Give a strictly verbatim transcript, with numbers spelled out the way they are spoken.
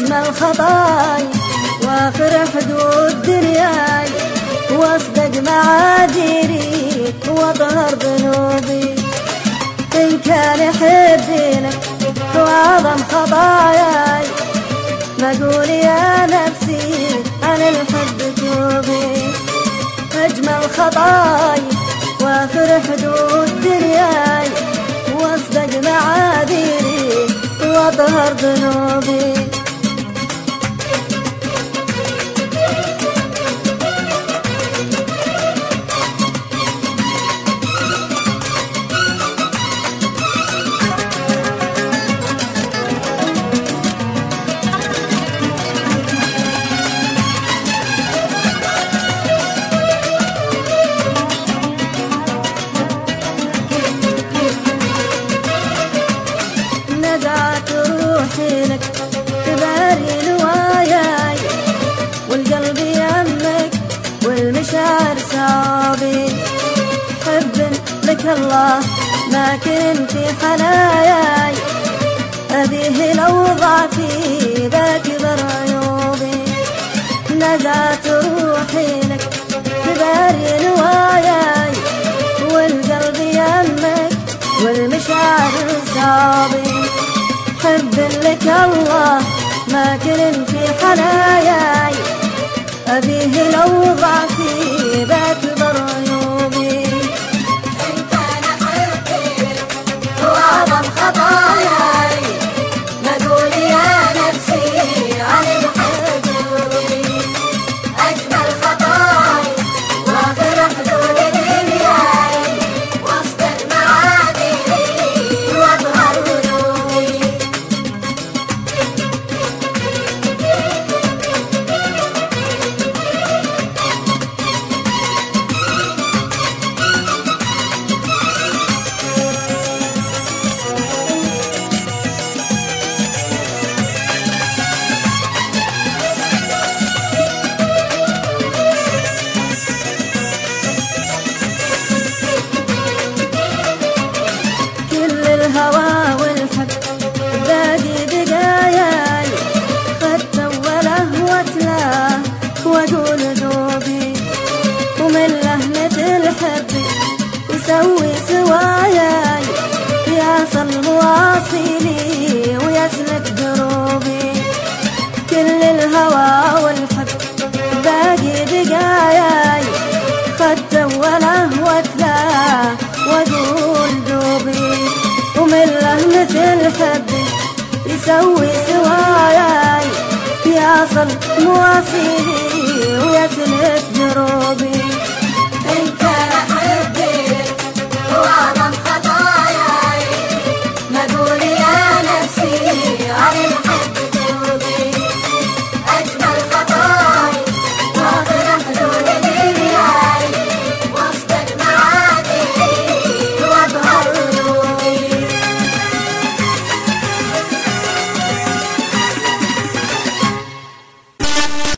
أجمل خطاي وآخر حدود دنياي واصدق معاذيري واظهر ذنوبي. إن كان يحبينك وأعظم خطاياي ما أقول يا نفسي عن الحب توبي. أجمل خطاي وآخر حدود دنياي واصدق معاذيري واظهر ذنوبي. نزعت روحي لك تباري نواياي والقلب يمك والمشاعر صعبي. حب لك الله ما كنت في حناياي أبيه لو ضعفي بكبر عيوبي. نزعت روحي لك تباري نواياي والقلب يمك والمشاعر صعبي. حب لك الله ما كن في حناياي أبيه لو ضعفي بكبر عيوبي. إن كان حبي هو أعظم خطاياي ما أقول يا نفسي عن الحب توبي. أجمل خطاي وآخر حدود دنياي واصدق معاذيري واظهر ذنوبي. الهوى والحب باقي بقاياي خدت وله وتلاه واقول ذوبي. ومن له مثل حبي يسوي سواياي يصل مواصيلي ويسلك دروبي. كل الهوى والحب باقي بقاياي خدت وله وتلاه واقول ذوبي. ومن له مثل حبي يسوي سواياي يصل مواصيلي ويسلك دروبي. إن كان